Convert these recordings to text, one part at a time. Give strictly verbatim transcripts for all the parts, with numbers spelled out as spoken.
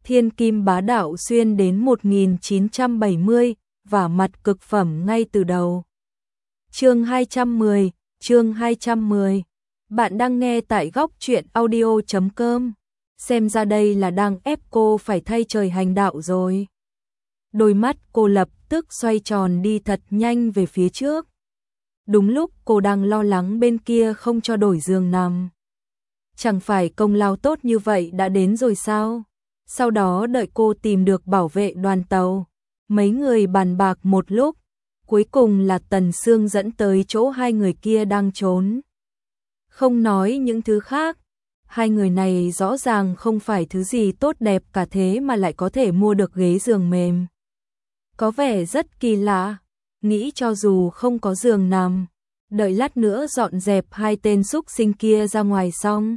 Thiên kim bá đạo xuyên đến một nghìn chín trăm bảy mươi, và mặt cực phẩm ngay từ đầu. Chương hai trăm mười, chương hai trăm mười. Bạn đang nghe tại góc truyện audio chấm com. Xem ra đây là đang ép cô phải thay trời hành đạo rồi. Đôi mắt cô lập tức xoay tròn đi thật nhanh về phía trước. Đúng lúc cô đang lo lắng bên kia không cho đổi giường nằm. Chẳng phải công lao tốt như vậy đã đến rồi sao? Sau đó đợi cô tìm được bảo vệ đoàn tàu. Mấy người bàn bạc một lúc. Cuối cùng là Tần Sương dẫn tới chỗ hai người kia đang trốn. Không nói những thứ khác. Hai người này rõ ràng không phải thứ gì tốt đẹp cả thế mà lại có thể mua được ghế giường mềm. Có vẻ rất kỳ lạ. Nghĩ cho dù không có giường nằm, đợi lát nữa dọn dẹp hai tên súc sinh kia ra ngoài xong.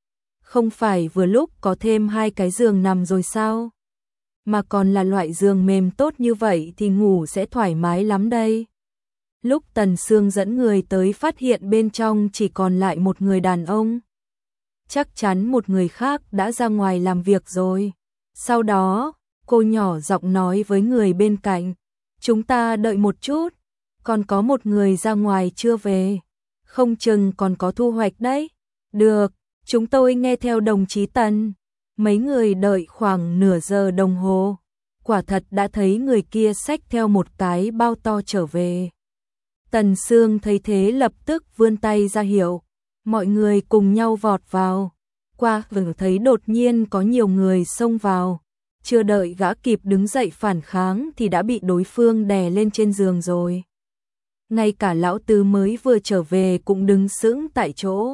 Không phải vừa lúc có thêm hai cái giường nằm rồi sao? Mà còn là loại giường mềm tốt như vậy thì ngủ sẽ thoải mái lắm đây. Lúc Tần Sương dẫn người tới phát hiện bên trong chỉ còn lại một người đàn ông. Chắc chắn một người khác đã ra ngoài làm việc rồi. Sau đó, cô nhỏ giọng nói với người bên cạnh. Chúng ta đợi một chút, còn có một người ra ngoài chưa về. Không chừng còn có thu hoạch đấy. Được, chúng tôi nghe theo đồng chí Tần. Mấy người đợi khoảng nửa giờ đồng hồ. Quả thật đã thấy người kia xách theo một cái bao to trở về. Tần Sương thấy thế lập tức vươn tay ra hiệu. Mọi người cùng nhau vọt vào. Qua vừa thấy đột nhiên có nhiều người xông vào. Chưa đợi gã kịp đứng dậy phản kháng thì đã bị đối phương đè lên trên giường rồi. Ngay cả lão tứ mới vừa trở về cũng đứng sững tại chỗ.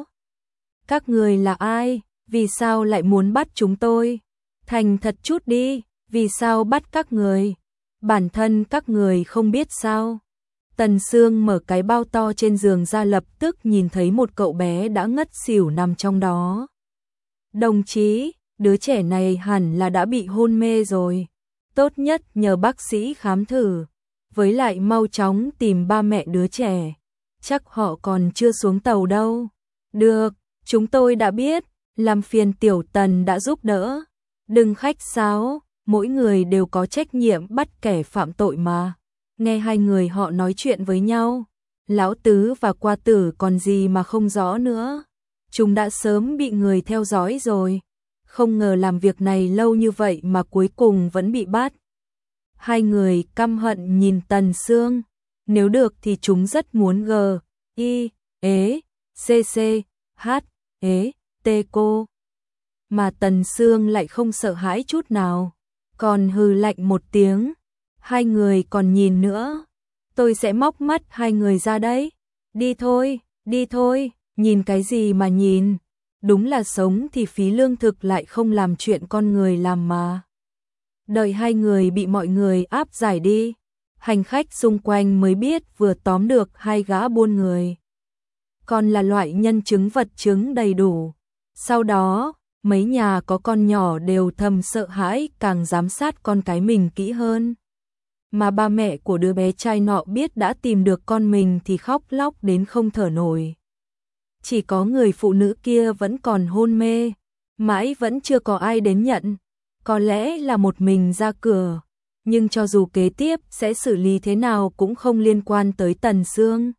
Các người là ai? Vì sao lại muốn bắt chúng tôi? Thành thật chút đi, vì sao bắt các người? Bản thân các người không biết sao? Tần Sương mở cái bao to trên giường ra lập tức nhìn thấy một cậu bé đã ngất xỉu nằm trong đó. Đồng chí, đứa trẻ này hẳn là đã bị hôn mê rồi. Tốt nhất nhờ bác sĩ khám thử. Với lại mau chóng tìm ba mẹ đứa trẻ. Chắc họ còn chưa xuống tàu đâu. Được, chúng tôi đã biết. Làm phiền tiểu Tần đã giúp đỡ. Đừng khách sáo, mỗi người đều có trách nhiệm bắt kẻ phạm tội mà. Nghe hai người họ nói chuyện với nhau. Lão Tứ và Qua Tử còn gì mà không rõ nữa. Chúng đã sớm bị người theo dõi rồi. Không ngờ làm việc này lâu như vậy mà cuối cùng vẫn bị bắt. Hai người căm hận nhìn Tần Sương. Nếu được thì chúng rất muốn g, i, ế, cc, h, ế, t cô. Mà Tần Sương lại không sợ hãi chút nào. Còn hừ lạnh một tiếng. Hai người còn nhìn nữa. Tôi sẽ móc mắt hai người ra đấy. Đi thôi, đi thôi, nhìn cái gì mà nhìn. Đúng là sống thì phí lương thực lại không làm chuyện con người làm mà. Đợi hai người bị mọi người áp giải đi. Hành khách xung quanh mới biết vừa tóm được hai gã buôn người. Còn là loại nhân chứng vật chứng đầy đủ. Sau đó, mấy nhà có con nhỏ đều thầm sợ hãi càng giám sát con cái mình kỹ hơn. Mà ba mẹ của đứa bé trai nọ biết đã tìm được con mình thì khóc lóc đến không thở nổi. Chỉ có người phụ nữ kia vẫn còn hôn mê, mãi vẫn chưa có ai đến nhận. Có lẽ là một mình ra cửa, nhưng cho dù kế tiếp sẽ xử lý thế nào cũng không liên quan tới Tần Sương.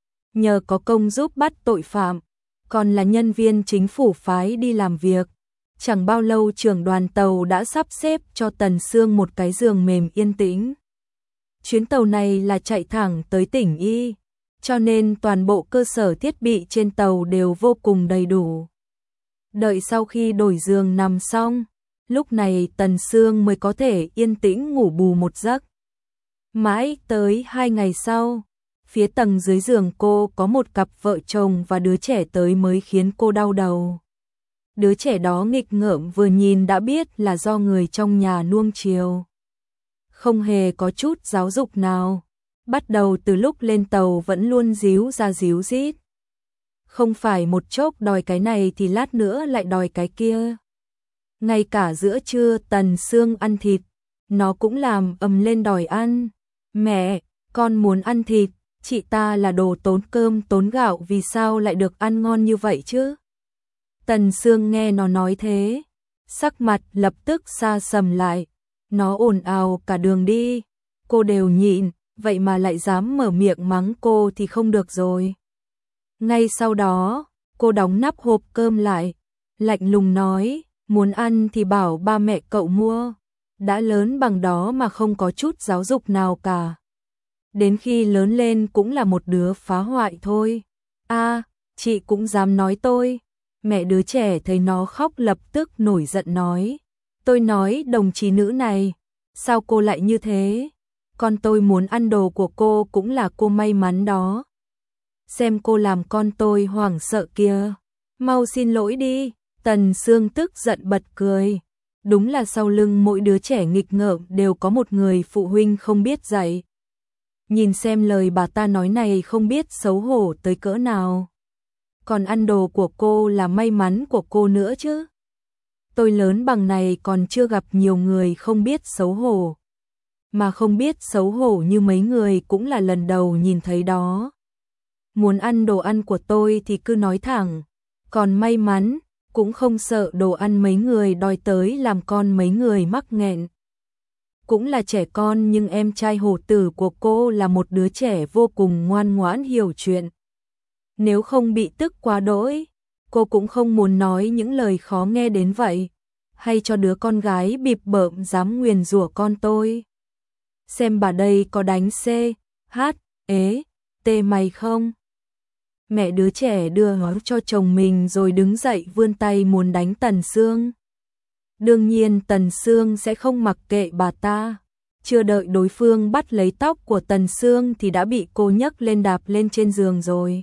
Nhờ có công giúp bắt tội phạm, còn là nhân viên chính phủ phái đi làm việc. Chẳng bao lâu trưởng đoàn tàu đã sắp xếp cho Tần Sương một cái giường mềm yên tĩnh. Chuyến tàu này là chạy thẳng tới tỉnh Y, cho nên toàn bộ cơ sở thiết bị trên tàu đều vô cùng đầy đủ. Đợi sau khi đổi giường nằm xong, lúc này Tần Sương mới có thể yên tĩnh ngủ bù một giấc. Mãi tới hai ngày sau, phía tầng dưới giường cô có một cặp vợ chồng và đứa trẻ tới mới khiến cô đau đầu. Đứa trẻ đó nghịch ngợm vừa nhìn đã biết là do người trong nhà nuông chiều. Không hề có chút giáo dục nào. Bắt đầu từ lúc lên tàu vẫn luôn díu ra díu dít. Không phải một chốc đòi cái này thì lát nữa lại đòi cái kia. Ngay cả giữa trưa Tần Sương ăn thịt, nó cũng làm ầm lên đòi ăn. Mẹ, con muốn ăn thịt, chị ta là đồ tốn cơm tốn gạo vì sao lại được ăn ngon như vậy chứ? Tần Sương nghe nó nói thế, sắc mặt lập tức xa sầm lại, nó ồn ào cả đường đi, cô đều nhịn, vậy mà lại dám mở miệng mắng cô thì không được rồi. Ngay sau đó, cô đóng nắp hộp cơm lại, lạnh lùng nói, muốn ăn thì bảo ba mẹ cậu mua, đã lớn bằng đó mà không có chút giáo dục nào cả. Đến khi lớn lên cũng là một đứa phá hoại thôi. A, à, chị cũng dám nói tôi. Mẹ đứa trẻ thấy nó khóc lập tức nổi giận nói. Tôi nói đồng chí nữ này, sao cô lại như thế? Con tôi muốn ăn đồ của cô cũng là cô may mắn đó. Xem cô làm con tôi hoảng sợ kìa. Mau xin lỗi đi. Tần Sương tức giận bật cười. Đúng là sau lưng mỗi đứa trẻ nghịch ngợm đều có một người phụ huynh không biết dạy. Nhìn xem lời bà ta nói này không biết xấu hổ tới cỡ nào. Còn ăn đồ của cô là may mắn của cô nữa chứ. Tôi lớn bằng này còn chưa gặp nhiều người không biết xấu hổ. Mà không biết xấu hổ như mấy người cũng là lần đầu nhìn thấy đó. Muốn ăn đồ ăn của tôi thì cứ nói thẳng. Còn may mắn, cũng không sợ đồ ăn mấy người đòi tới làm con mấy người mắc nghẹn. Cũng là trẻ con nhưng em trai hổ tử của cô là một đứa trẻ vô cùng ngoan ngoãn hiểu chuyện. Nếu không bị tức quá đỗi, cô cũng không muốn nói những lời khó nghe đến vậy. Hay cho đứa con gái bịp bợm dám nguyền rủa con tôi. Xem bà đây có đánh C, H, ế, T mày không? Mẹ đứa trẻ đưa hói cho chồng mình rồi đứng dậy vươn tay muốn đánh Tần Sương. Đương nhiên Tần Sương sẽ không mặc kệ bà ta. Chưa đợi đối phương bắt lấy tóc của Tần Sương thì đã bị cô nhấc lên đạp lên trên giường rồi.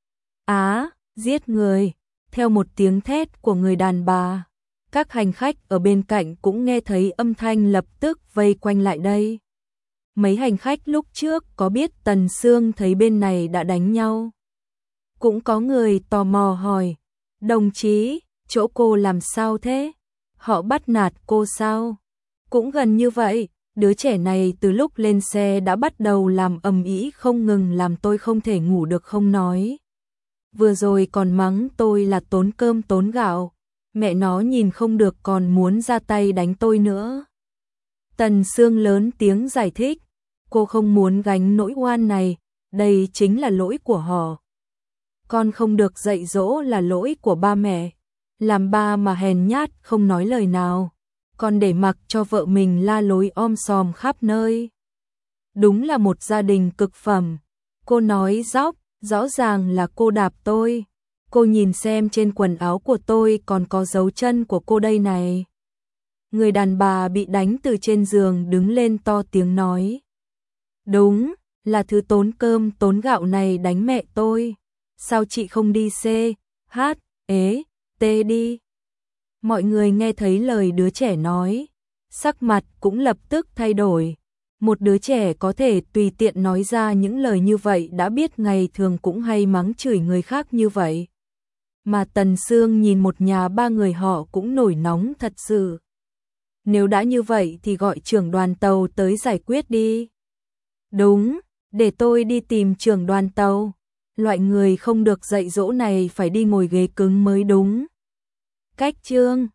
Á, giết người, theo một tiếng thét của người đàn bà. Các hành khách ở bên cạnh cũng nghe thấy âm thanh lập tức vây quanh lại đây. Mấy hành khách lúc trước có biết Tần Sương thấy bên này đã đánh nhau. Cũng có người tò mò hỏi, đồng chí, chỗ cô làm sao thế? Họ bắt nạt cô sao? Cũng gần như vậy, đứa trẻ này từ lúc lên xe đã bắt đầu làm ầm ĩ không ngừng làm tôi không thể ngủ được không nói. Vừa rồi còn mắng tôi là tốn cơm tốn gạo, mẹ nó nhìn không được còn muốn ra tay đánh tôi nữa. Tần Sương lớn tiếng giải thích, cô không muốn gánh nỗi oan này, đây chính là lỗi của họ. Con không được dạy dỗ là lỗi của ba mẹ, làm ba mà hèn nhát không nói lời nào, còn để mặc cho vợ mình la lối om sòm khắp nơi. Đúng là một gia đình cực phẩm. Cô nói dóc, rõ ràng là cô đạp tôi. Cô nhìn xem trên quần áo của tôi còn có dấu chân của cô đây này. Người đàn bà bị đánh từ trên giường đứng lên to tiếng nói. Đúng, là thứ tốn cơm tốn gạo này đánh mẹ tôi. Sao chị không đi C, H, ế, T đi? Mọi người nghe thấy lời đứa trẻ nói, sắc mặt cũng lập tức thay đổi. Một đứa trẻ có thể tùy tiện nói ra những lời như vậy đã biết ngày thường cũng hay mắng chửi người khác như vậy. Mà Tần Sương nhìn một nhà ba người họ cũng nổi nóng thật sự. Nếu đã như vậy thì gọi trưởng đoàn tàu tới giải quyết đi. Đúng, để tôi đi tìm trưởng đoàn tàu. Loại người không được dạy dỗ này phải đi ngồi ghế cứng mới đúng. Cách chương